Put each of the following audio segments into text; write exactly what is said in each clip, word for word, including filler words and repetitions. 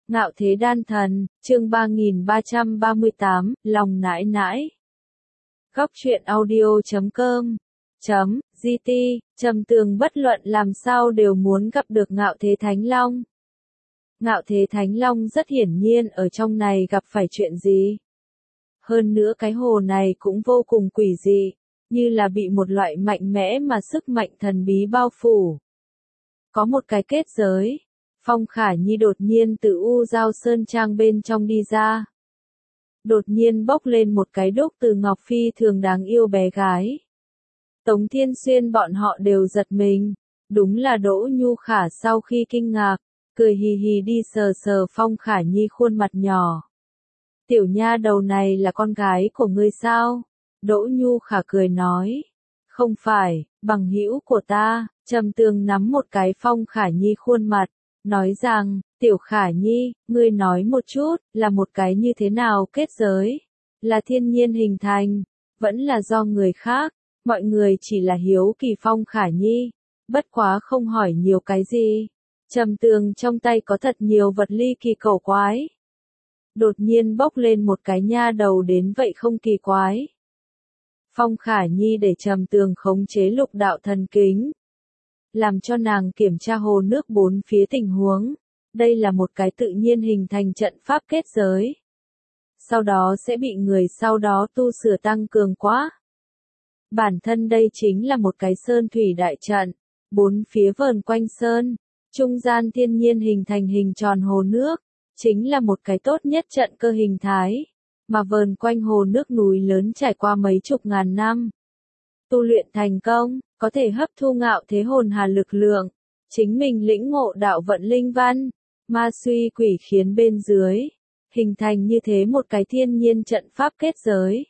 Ngạo Thế Đan Thần, chương ba nghìn ba trăm ba mươi tám, lòng nãi nãi. Góc truyện audio chấm com chấm gt, Trầm Tường bất luận làm sao đều muốn gặp được Ngạo Thế Thánh Long. Ngạo Thế Thánh Long rất hiển nhiên ở trong này gặp phải chuyện gì. Hơn nữa cái hồ này cũng vô cùng quỷ dị, như là bị một loại mạnh mẽ mà sức mạnh thần bí bao phủ. Có một cái kết giới. Phong Khả Nhi đột nhiên từ U Giao Sơn Trang bên trong đi ra. Đột nhiên bốc lên một cái đúc từ ngọc phi thường đáng yêu bé gái. Tống Thiên Xuyên bọn họ đều giật mình. Đúng là Đỗ Nhu Khả sau khi kinh ngạc, cười hì hì đi sờ sờ Phong Khả Nhi khuôn mặt nhỏ. Tiểu nha đầu này là con gái của ngươi sao? Đỗ Nhu Khả cười nói. Không phải, bằng hữu của ta. Trầm Tường nắm một cái Phong Khả Nhi khuôn mặt. Nói rằng, Tiểu Khả Nhi, ngươi nói một chút, là một cái như thế nào kết giới? Là thiên nhiên hình thành, vẫn là do người khác, mọi người chỉ là hiếu kỳ Phong Khả Nhi, bất quá không hỏi nhiều cái gì. Trầm Tường trong tay có thật nhiều vật ly kỳ cổ quái. Đột nhiên bốc lên một cái nha đầu đến vậy không kỳ quái. Phong Khả Nhi để Trầm Tường khống chế lục đạo thần kính, làm cho nàng kiểm tra hồ nước bốn phía tình huống. Đây là một cái tự nhiên hình thành trận pháp kết giới. Sau đó sẽ bị người sau đó tu sửa tăng cường quá. Bản thân đây chính là một cái sơn thủy đại trận, bốn phía vờn quanh sơn, trung gian thiên nhiên hình thành hình tròn hồ nước, chính là một cái tốt nhất trận cơ hình thái, mà vờn quanh hồ nước núi lớn trải qua mấy chục ngàn năm. Tu luyện thành công, có thể hấp thu ngạo thế hồn hà lực lượng, chính mình lĩnh ngộ đạo vận linh văn, ma suy quỷ khiến bên dưới, hình thành như thế một cái thiên nhiên trận pháp kết giới.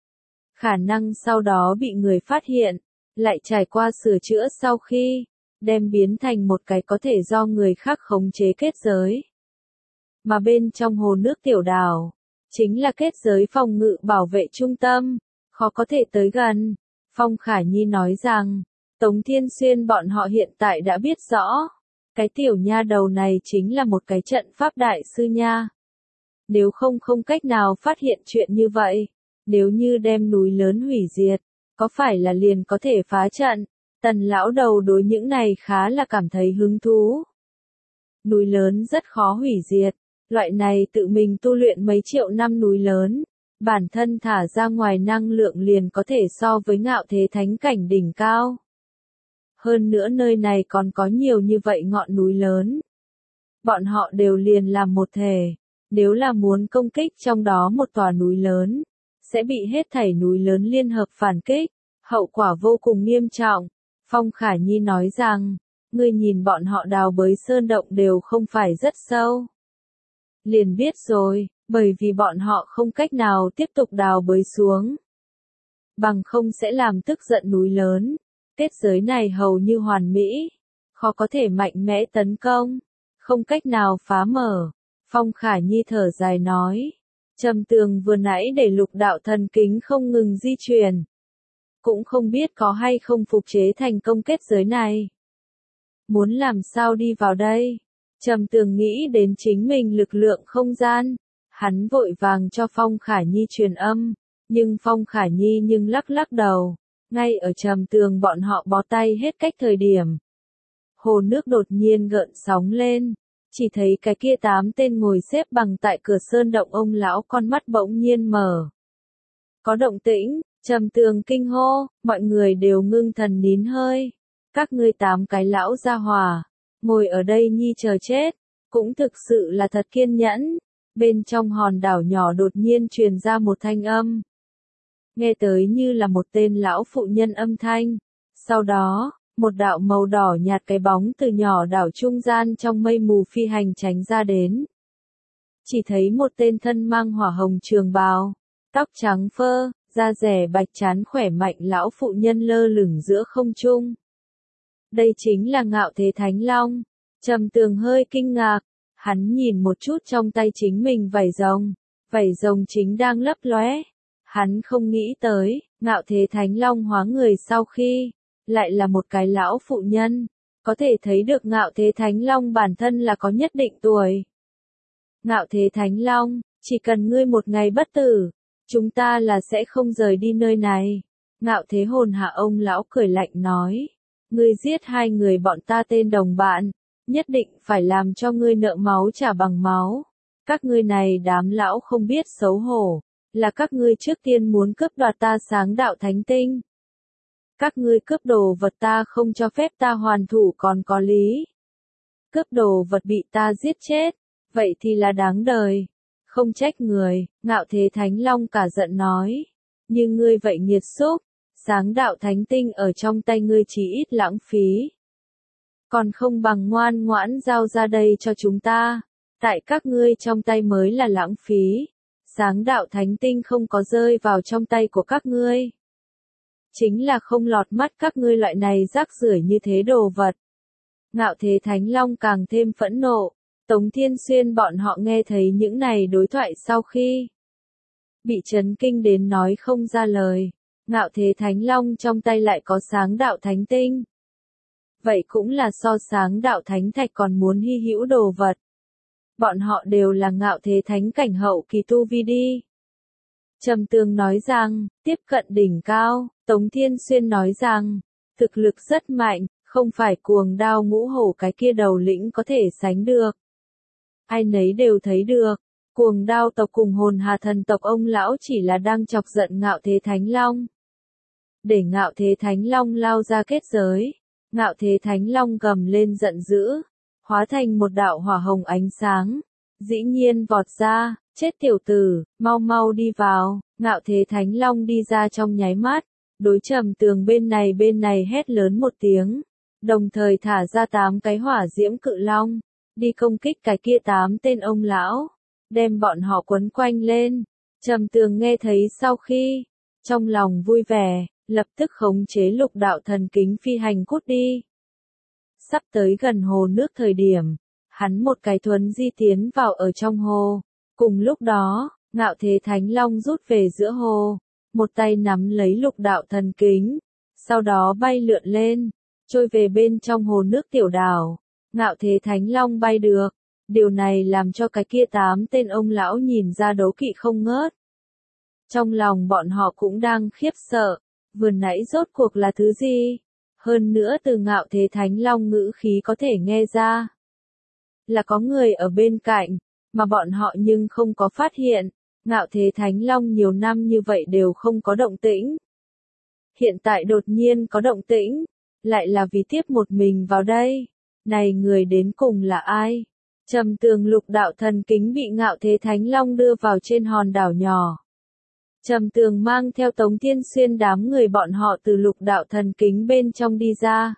Khả năng sau đó bị người phát hiện, lại trải qua sửa chữa sau khi, đem biến thành một cái có thể do người khác khống chế kết giới. Mà bên trong hồ nước tiểu đảo, chính là kết giới phòng ngự bảo vệ trung tâm, khó có thể tới gần. Phong Khả Nhi nói rằng, Tống Thiên Xuyên bọn họ hiện tại đã biết rõ, cái tiểu nha đầu này chính là một cái trận pháp đại sư nha. Nếu không không cách nào phát hiện chuyện như vậy, nếu như đem núi lớn hủy diệt, có phải là liền có thể phá trận? Tần lão đầu đối những này khá là cảm thấy hứng thú. Núi lớn rất khó hủy diệt, loại này tự mình tu luyện mấy triệu năm núi lớn. Bản thân thả ra ngoài năng lượng liền có thể so với ngạo thế thánh cảnh đỉnh cao. Hơn nữa nơi này còn có nhiều như vậy ngọn núi lớn. Bọn họ đều liền làm một thể. Nếu là muốn công kích trong đó một tòa núi lớn, sẽ bị hết thảy núi lớn liên hợp phản kích. Hậu quả vô cùng nghiêm trọng. Phong Khả Nhi nói rằng, ngươi nhìn bọn họ đào bới sơn động đều không phải rất sâu. Liền biết rồi. Bởi vì bọn họ không cách nào tiếp tục đào bới xuống. Bằng không sẽ làm tức giận núi lớn. Kết giới này hầu như hoàn mỹ. Khó có thể mạnh mẽ tấn công. Không cách nào phá mở. Phong Khả Nhi thở dài nói. Trầm Tường vừa nãy để lục đạo thần kính không ngừng di chuyển. Cũng không biết có hay không phục chế thành công kết giới này. Muốn làm sao đi vào đây? Trầm Tường nghĩ đến chính mình lực lượng không gian. Hắn vội vàng cho Phong Khả Nhi truyền âm, nhưng Phong Khả Nhi nhưng lắc lắc đầu, ngay ở Trầm Tường bọn họ bó tay hết cách thời điểm. Hồ nước đột nhiên gợn sóng lên, chỉ thấy cái kia tám tên ngồi xếp bằng tại cửa sơn động ông lão con mắt bỗng nhiên mở. Có động tĩnh, Trầm Tường kinh hô, mọi người đều ngưng thần nín hơi. Các ngươi tám cái lão gia hỏa, ngồi ở đây nhi chờ chết, cũng thực sự là thật kiên nhẫn. Bên trong hòn đảo nhỏ đột nhiên truyền ra một thanh âm. Nghe tới như là một tên lão phụ nhân âm thanh. Sau đó, một đạo màu đỏ nhạt cái bóng từ nhỏ đảo trung gian trong mây mù phi hành tránh ra đến. Chỉ thấy một tên thân mang hỏa hồng trường bào, tóc trắng phơ, da rẻ bạch trán khỏe mạnh lão phụ nhân lơ lửng giữa không trung. Đây chính là Ngạo Thế Thánh Long. Trầm Tường hơi kinh ngạc. Hắn nhìn một chút trong tay chính mình vảy rồng, vảy rồng chính đang lấp lóe. Hắn không nghĩ tới, Ngạo Thế Thánh Long hóa người sau khi, lại là một cái lão phụ nhân, có thể thấy được Ngạo Thế Thánh Long bản thân là có nhất định tuổi. Ngạo Thế Thánh Long, chỉ cần ngươi một ngày bất tử, chúng ta là sẽ không rời đi nơi này. Ngạo Thế Hồn Hà ông lão cười lạnh nói, ngươi giết hai người bọn ta tên đồng bạn, nhất định phải làm cho ngươi nợ máu trả bằng máu. Các ngươi này đám lão không biết xấu hổ, là các ngươi trước tiên muốn cướp đoạt ta sáng đạo thánh tinh. Các ngươi cướp đồ vật ta không cho phép ta hoàn thủ còn có lý. Cướp đồ vật bị ta giết chết, vậy thì là đáng đời. Không trách người, Ngạo Thế Thánh Long cả giận nói. Như ngươi vậy nghiệt xúc, sáng đạo thánh tinh ở trong tay ngươi chỉ ít lãng phí. Còn không bằng ngoan ngoãn giao ra đây cho chúng ta. Tại các ngươi trong tay mới là lãng phí. Sáng đạo thánh tinh không có rơi vào trong tay của các ngươi. Chính là không lọt mắt các ngươi loại này rác rưởi như thế đồ vật. Ngạo Thế Thánh Long càng thêm phẫn nộ. Tống Thiên Xuyên bọn họ nghe thấy những này đối thoại sau khi bị chấn kinh đến nói không ra lời. Ngạo Thế Thánh Long trong tay lại có sáng đạo thánh tinh. Vậy cũng là so sáng đạo thánh thạch còn muốn hy hữu đồ vật. Bọn họ đều là Ngạo Thế Thánh cảnh hậu kỳ tu vi đi. Trầm Tường nói rằng, tiếp cận đỉnh cao, Tống Thiên Xuyên nói rằng, thực lực rất mạnh, không phải Cuồng Đao Ngũ Hổ cái kia đầu lĩnh có thể sánh được. Ai nấy đều thấy được, Cuồng Đao tộc cùng Hồn Hà thần tộc ông lão chỉ là đang chọc giận Ngạo Thế Thánh Long. Để Ngạo Thế Thánh Long lao ra kết giới, Ngạo Thế Thánh Long gầm lên giận dữ, hóa thành một đạo hỏa hồng ánh sáng, dĩ nhiên vọt ra, chết tiểu tử, mau mau đi vào. Ngạo Thế Thánh Long đi ra trong nháy mắt, đối Trầm Tường bên này bên này hét lớn một tiếng, đồng thời thả ra tám cái hỏa diễm cự long, đi công kích cái kia tám tên ông lão, đem bọn họ quấn quanh lên. Trầm Tường nghe thấy sau khi, trong lòng vui vẻ, lập tức khống chế lục đạo thần kính phi hành cút đi. Sắp tới gần hồ nước thời điểm, hắn một cái thuấn di tiến vào ở trong hồ. Cùng lúc đó, Ngạo Thế Thánh Long rút về giữa hồ, một tay nắm lấy lục đạo thần kính, sau đó bay lượn lên, trôi về bên trong hồ nước tiểu đảo. Ngạo Thế Thánh Long bay được, điều này làm cho cái kia tám tên ông lão nhìn ra đố kỵ không ngớt. Trong lòng bọn họ cũng đang khiếp sợ, vừa nãy rốt cuộc là thứ gì? Hơn nữa từ Ngạo Thế Thánh Long ngữ khí có thể nghe ra là có người ở bên cạnh, mà bọn họ nhưng không có phát hiện. Ngạo Thế Thánh Long nhiều năm như vậy đều không có động tĩnh. Hiện tại đột nhiên có động tĩnh, lại là vì tiếp một mình vào đây. Này người đến cùng là ai? Trầm Tường lục đạo thần kính bị Ngạo Thế Thánh Long đưa vào trên hòn đảo nhỏ. Trầm Tường mang theo Tống Thiên Xuyên đám người bọn họ từ lục đạo thần kính bên trong đi ra.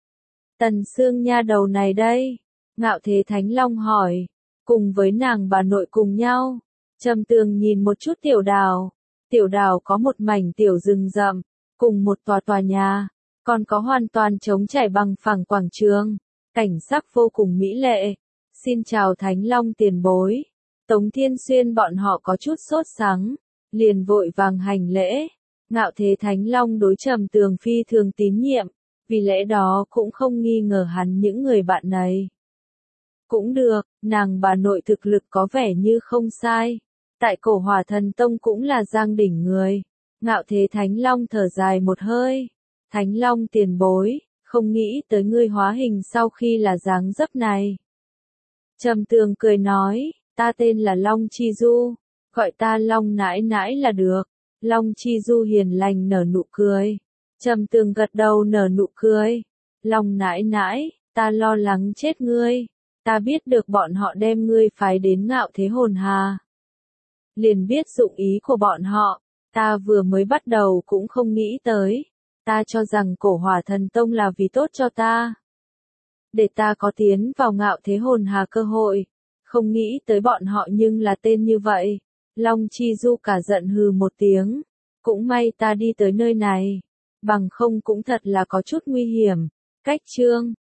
Tần Sương nha đầu này đây. Ngạo Thế Thánh Long hỏi. Cùng với nàng bà nội cùng nhau. Trầm Tường nhìn một chút tiểu đào. Tiểu đào có một mảnh tiểu rừng rậm, cùng một tòa tòa nhà, còn có hoàn toàn trống trải bằng phẳng quảng trường, cảnh sắc vô cùng mỹ lệ. Xin chào Thánh Long tiền bối. Tống Thiên Xuyên bọn họ có chút sốt sắng, liền vội vàng hành lễ. Ngạo Thế Thánh Long đối Trầm Tường phi thường tín nhiệm, vì lẽ đó cũng không nghi ngờ hắn những người bạn này. Cũng được, nàng bà nội thực lực có vẻ như không sai. Tại Cổ Hỏa Thần Tông cũng là giang đỉnh người. Ngạo Thế Thánh Long thở dài một hơi. Thánh Long tiền bối, không nghĩ tới ngươi hóa hình sau khi là dáng dấp này. Trầm Tường cười nói, ta tên là Long Chi Du, gọi ta Long nãi nãi là được. Long Chi Du hiền lành nở nụ cười. Trầm Tường gật đầu nở nụ cười. Long nãi nãi, ta lo lắng chết ngươi. Ta biết được bọn họ đem ngươi phái đến Ngạo Thế Hồn Hà. Liền biết dụng ý của bọn họ, ta vừa mới bắt đầu cũng không nghĩ tới. Ta cho rằng Cổ Hỏa Thần Tông là vì tốt cho ta. Để ta có tiến vào Ngạo Thế Hồn Hà cơ hội. Không nghĩ tới bọn họ nhưng là tên như vậy. Long Chi Du cả giận hừ một tiếng. Cũng may ta đi tới nơi này. Bằng không cũng thật là có chút nguy hiểm. Cách chương